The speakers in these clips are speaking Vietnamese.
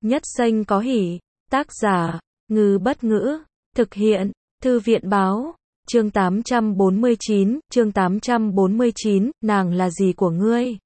Nhất Xanh có hỉ. Tác giả, Ngư Bất Ngữ. Thực hiện, Thư viện Báo. Chương 849, nàng là gì của ngươi?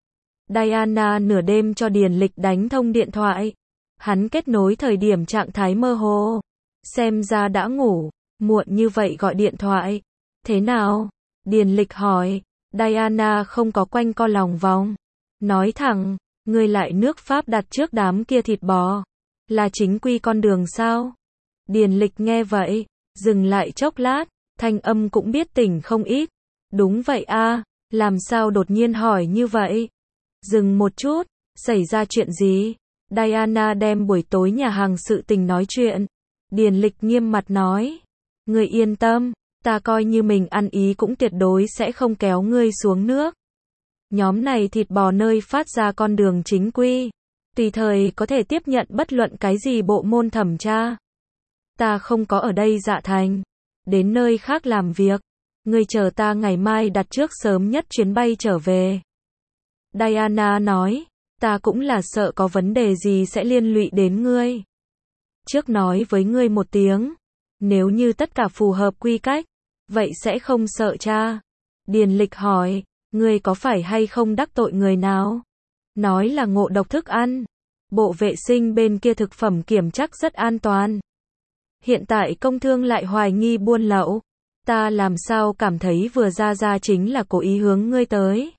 Diana nửa đêm cho Điền Lịch đánh thông điện thoại. Hắn kết nối thời điểm trạng thái mơ hồ. Xem ra đã ngủ, muộn như vậy gọi điện thoại. Thế nào? Điền Lịch hỏi. Diana không có quanh co lòng vòng. Nói thẳng, ngươi lại nước Pháp đặt trước đám kia thịt bò. Là chính quy con đường sao? Điền Lịch nghe vậy, dừng lại chốc lát, thanh âm cũng biết tỉnh không ít. Đúng vậy a, làm sao đột nhiên hỏi như vậy? Dừng một chút, xảy ra chuyện gì? Diana đem buổi tối nhà hàng sự tình nói chuyện. Điền Lịch nghiêm mặt nói. Ngươi yên tâm, ta coi như mình ăn ý cũng tuyệt đối sẽ không kéo ngươi xuống nước. Nhóm này thịt bò nơi phát ra con đường chính quy. Tùy thời có thể tiếp nhận bất luận cái gì bộ môn thẩm tra. Ta không có ở đây Dạ Thành. Đến nơi khác làm việc. Ngươi chờ ta ngày mai đặt trước sớm nhất chuyến bay trở về. Diana nói. Ta cũng là sợ có vấn đề gì sẽ liên lụy đến ngươi. Trước nói với ngươi một tiếng. Nếu như tất cả phù hợp quy cách, vậy sẽ không sợ cha. Điền Lịch hỏi. Ngươi có phải hay không đắc tội người nào? Nói là ngộ độc thức ăn. Bộ vệ sinh bên kia thực phẩm kiểm chắc rất an toàn. Hiện tại công thương lại hoài nghi buôn lậu. Ta làm sao cảm thấy vừa ra chính là cố ý hướng ngươi tới.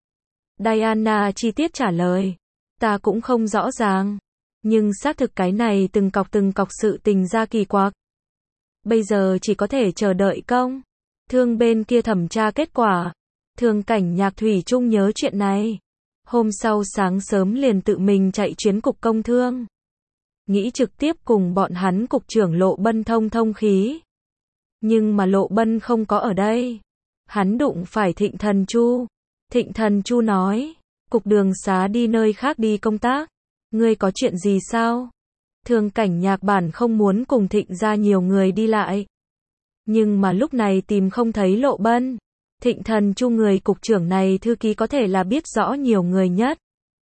Diana chi tiết trả lời. Ta cũng không rõ ràng. Nhưng xác thực cái này từng cọc sự tình ra kỳ quặc. Bây giờ chỉ có thể chờ đợi công thương bên kia thẩm tra kết quả. Thường Cảnh Nhạc thủy chung nhớ chuyện này. Hôm sau sáng sớm liền tự mình chạy chuyến cục công thương. Nghĩ trực tiếp cùng bọn hắn cục trưởng Lộ Bân thông khí. Nhưng mà Lộ Bân không có ở đây. Hắn đụng phải Thịnh Thần Chu. Thịnh Thần Chu nói. Cục đường xá đi nơi khác đi công tác. Ngươi có chuyện gì sao? Thường Cảnh Nhạc bản không muốn cùng Thịnh ra nhiều người đi lại. Nhưng mà lúc này tìm không thấy Lộ Bân. Thịnh Thần Chu người cục trưởng này thư ký có thể là biết rõ nhiều người nhất.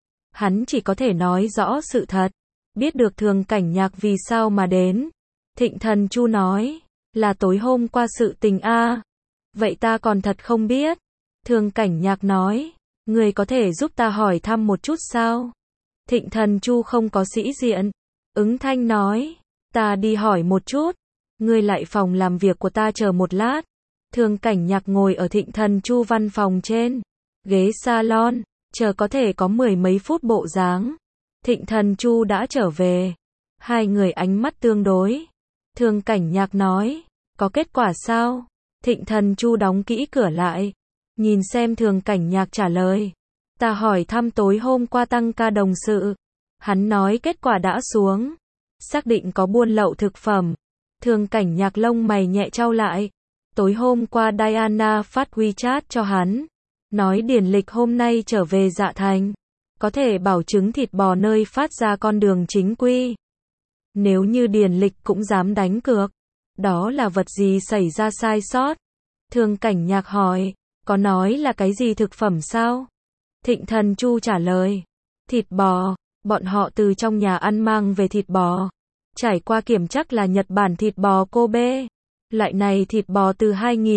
Hắn chỉ có thể nói rõ sự thật. Biết được Thường Cảnh Nhạc vì sao mà đến. Thịnh Thần Chu nói. Là tối hôm qua sự tình a. Vậy ta còn thật không biết. Thường Cảnh Nhạc nói. Người có thể giúp ta hỏi thăm một chút sao? Thịnh Thần Chu không có sĩ diện. Ứng thanh nói. Ta đi hỏi một chút. Ngươi lại phòng làm việc của ta chờ một lát. Thường Cảnh Nhạc ngồi ở Thịnh Thần Chu văn phòng trên ghế salon, chờ có thể có mười mấy phút bộ dáng. Thịnh Thần Chu đã trở về. Hai người ánh mắt tương đối. Thường Cảnh Nhạc nói, có kết quả sao? Thịnh Thần Chu đóng kỹ cửa lại, nhìn xem Thường Cảnh Nhạc trả lời. Ta hỏi thăm tối hôm qua tăng ca đồng sự. Hắn nói kết quả đã xuống. Xác định có buôn lậu thực phẩm. Thường Cảnh Nhạc lông mày nhẹ chau lại. Tối hôm qua Diana phát WeChat cho hắn. Nói Điền Lịch hôm nay trở về Dạ Thành. Có thể bảo chứng thịt bò nơi phát ra con đường chính quy. Nếu như Điền Lịch cũng dám đánh cược. Đó là vật gì xảy ra sai sót? Thường Cảnh Nhạc hỏi. Có nói là cái gì thực phẩm sao? Thịnh Thần Chu trả lời. Thịt bò. Bọn họ từ trong nhà ăn mang về thịt bò. Trải qua kiểm chắc là Nhật Bản thịt bò Kobe. Loại này thịt bò từ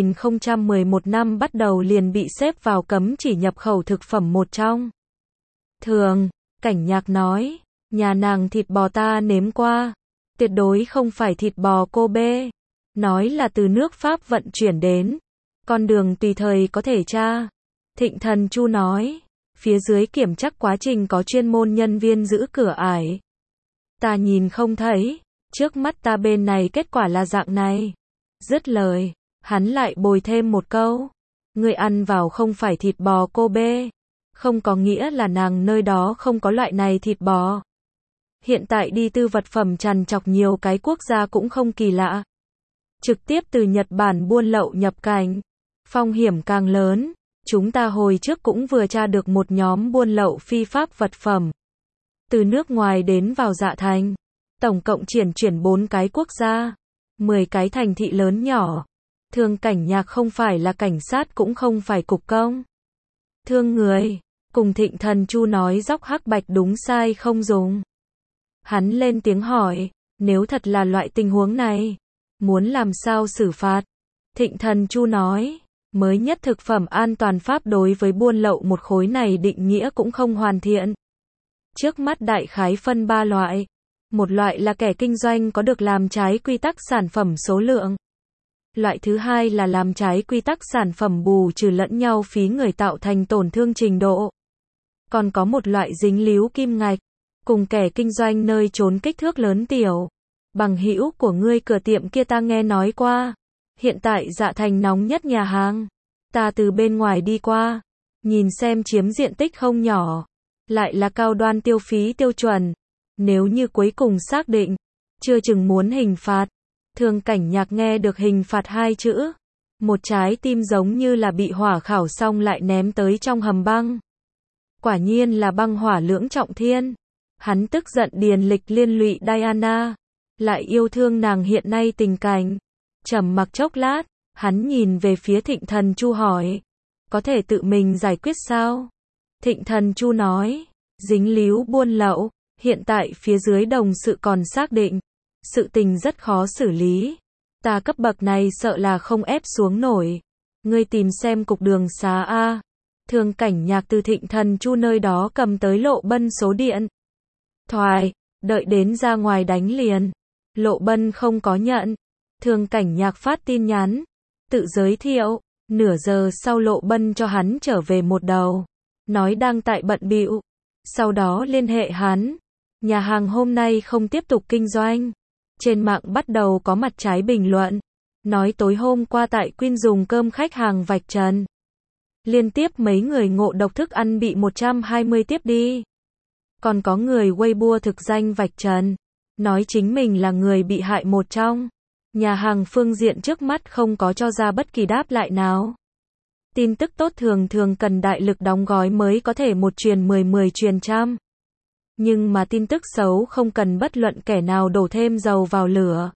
2011 năm bắt đầu liền bị xếp vào cấm chỉ nhập khẩu thực phẩm một trong. Thường Cảnh Nhạc nói, nhà nàng thịt bò ta nếm qua, tuyệt đối không phải thịt bò Kobe, nói là từ nước Pháp vận chuyển đến, con đường tùy thời có thể tra. Thịnh Thần Chu nói, phía dưới kiểm chắc quá trình có chuyên môn nhân viên giữ cửa ải. Ta nhìn không thấy, trước mắt ta bên này kết quả là dạng này. Dứt lời, hắn lại bồi thêm một câu. Ngươi ăn vào không phải thịt bò Kobe. Không có nghĩa là nàng nơi đó không có loại này thịt bò. Hiện tại đi tư vật phẩm trằn trọc nhiều cái quốc gia cũng không kỳ lạ. Trực tiếp từ Nhật Bản buôn lậu nhập cảnh. Phong hiểm càng lớn. Chúng ta hồi trước cũng vừa tra được một nhóm buôn lậu phi pháp vật phẩm. Từ nước ngoài đến vào Dạ Thành. Tổng cộng chuyển 4 cái quốc gia. 10 cái thành thị lớn nhỏ. Thường Cảnh Nhạc không phải là cảnh sát cũng không phải cục công. Thương người. Cùng Thịnh Thần Chu nói dóc hắc bạch đúng sai không dùng. Hắn lên tiếng hỏi, nếu thật là loại tình huống này, muốn làm sao xử phạt? Thịnh Thần Chu nói, mới nhất thực phẩm an toàn pháp đối với buôn lậu một khối này định nghĩa cũng không hoàn thiện. Trước mắt đại khái phân 3 loại. Một loại là kẻ kinh doanh có được làm trái quy tắc sản phẩm số lượng. Loại thứ hai là làm trái quy tắc sản phẩm bù trừ lẫn nhau phí người tạo thành tổn thương trình độ. Còn có một loại dính líu kim ngạch, cùng kẻ kinh doanh nơi trốn kích thước lớn tiểu. Bằng hữu của ngươi cửa tiệm kia ta nghe nói qua. Hiện tại Dạ Thành nóng nhất nhà hàng. Ta từ bên ngoài đi qua, nhìn xem chiếm diện tích không nhỏ. Lại là cao đoan tiêu phí tiêu chuẩn. Nếu như cuối cùng xác định, chưa chừng muốn hình phạt. Thường Cảnh Nhạc nghe được hình phạt 2 chữ. Một trái tim giống như là bị hỏa khảo xong lại ném tới trong hầm băng. Quả nhiên là băng hỏa lưỡng trọng thiên. Hắn tức giận điền lịch liên lụy Diana. Lại yêu thương nàng hiện nay tình cảnh. Trầm mặc chốc lát, hắn nhìn về phía Thịnh Thần Chu hỏi. Có thể tự mình giải quyết sao? Thịnh Thần Chu nói. Dính líu buôn lậu. Hiện tại phía dưới đồng sự còn xác định. Sự tình rất khó xử lý. Ta cấp bậc này sợ là không ép xuống nổi. Ngươi tìm xem cục đường xá A. Thường Cảnh Nhạc từ Thịnh Thần Chu nơi đó cầm tới Lộ Bân số điện thoại. Đợi đến ra ngoài đánh liền. Lộ Bân không có nhận. Thường Cảnh Nhạc phát tin nhắn. Tự giới thiệu. Nửa giờ sau Lộ Bân cho hắn trở về một đầu. Nói đang tại bận bịu. Sau đó liên hệ hắn. Nhà hàng hôm nay không tiếp tục kinh doanh. Trên mạng bắt đầu có mặt trái bình luận. Nói tối hôm qua tại Quyên dùng cơm khách hàng vạch trần. Liên tiếp mấy người ngộ độc thức ăn bị 120 tiếp đi. Còn có người Weibo thực danh vạch trần. Nói chính mình là người bị hại một trong. Nhà hàng phương diện trước mắt không có cho ra bất kỳ đáp lại nào. Tin tức tốt thường thường cần đại lực đóng gói mới có thể một truyền 10 truyền trăm. Nhưng mà tin tức xấu không cần bất luận kẻ nào đổ thêm dầu vào lửa.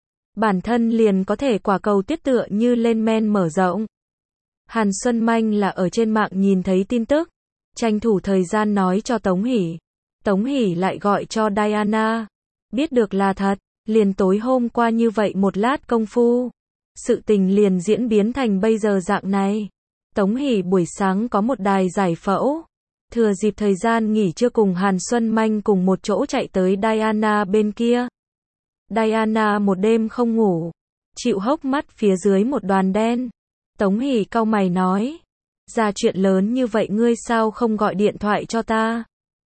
Bản thân liền có thể quả cầu tuyết tựa như lên men mở rộng. Hàn Xuân Manh là ở trên mạng nhìn thấy tin tức. Tranh thủ thời gian nói cho Tống Hỷ. Tống Hỷ lại gọi cho Diana. Biết được là thật, liền tối hôm qua như vậy một lát công phu. Sự tình liền diễn biến thành bây giờ dạng này. Tống Hỷ buổi sáng có một đài giải phẫu. Thừa dịp thời gian nghỉ trưa cùng Hàn Xuân Manh cùng một chỗ chạy tới Diana bên kia. Diana một đêm không ngủ. Chịu hốc mắt phía dưới một đoàn đen. Tống Hỷ cau mày nói. Ra chuyện lớn như vậy ngươi sao không gọi điện thoại cho ta?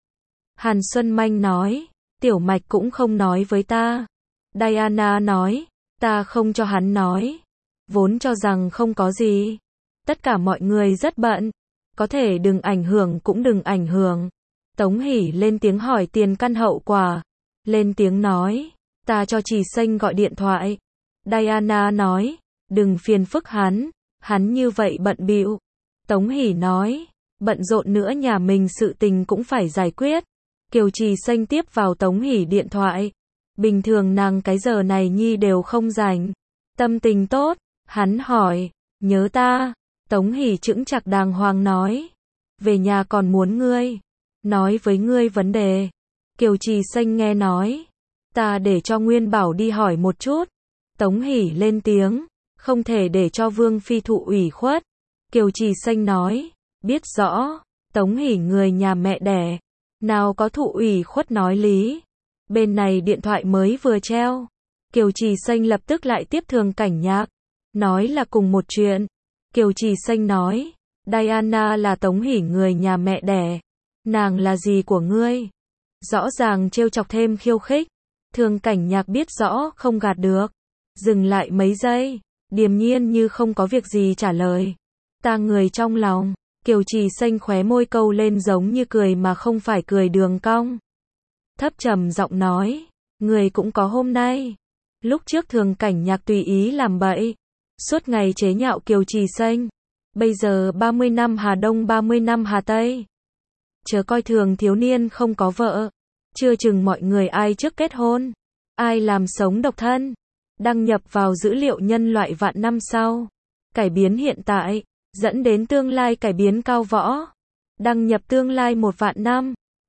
Hàn Xuân Manh nói. Tiểu Mạch cũng không nói với ta. Diana nói. Ta không cho hắn nói. Vốn cho rằng không có gì. Tất cả mọi người rất bận. Có thể đừng ảnh hưởng cũng đừng ảnh hưởng. Tống Hỷ lên tiếng hỏi tiền căn hậu quả. Lên tiếng nói. Ta cho Trì Xanh gọi điện thoại. Diana nói. Đừng phiền phức hắn. Hắn như vậy bận bịu. Tống Hỷ nói. Bận rộn nữa nhà mình sự tình cũng phải giải quyết. Kiều Trì Xanh tiếp vào Tống Hỷ điện thoại. Bình thường nàng cái giờ này nhi đều không rảnh. Tâm tình tốt. Hắn hỏi. Nhớ ta. Tống Hỷ chững chạc đàng hoàng nói. Về nhà còn muốn ngươi. Nói với ngươi vấn đề. Kiều Trì Xanh nghe nói. Ta để cho Nguyên Bảo đi hỏi một chút. Tống Hỷ lên tiếng. Không thể để cho Vương Phi thụ ủy khuất. Kiều Trì Xanh nói. Biết rõ. Tống Hỷ người nhà mẹ đẻ. Nào có thụ ủy khuất nói lý. Bên này điện thoại mới vừa treo. Kiều Trì Xanh lập tức lại tiếp Thường Cảnh Nhạc. Nói là cùng một chuyện. Kiều Trì Xanh nói. Diana là Tống Hỷ người nhà mẹ đẻ. Nàng là gì của ngươi? Rõ ràng trêu chọc thêm khiêu khích. Thường Cảnh Nhạc biết rõ không gạt được. Dừng lại mấy giây. Điềm nhiên như không có việc gì trả lời. Ta người trong lòng. Kiều Trì Xanh khóe môi câu lên giống như cười mà không phải cười đường cong. Thấp trầm giọng nói. Người cũng có hôm nay. Lúc trước Thường Cảnh Nhạc tùy ý làm bậy. Suốt ngày chế nhạo Kiều Trì Xanh. Bây giờ 30 năm Hà Đông 30 năm Hà Tây. Chớ coi thường thiếu niên không có vợ. Chưa chừng mọi người ai trước kết hôn. Ai làm sống độc thân. Đăng nhập vào dữ liệu nhân loại vạn năm sau. Cải biến hiện tại. Dẫn đến tương lai cải biến cao võ. Đăng nhập tương lai 1 vạn năm.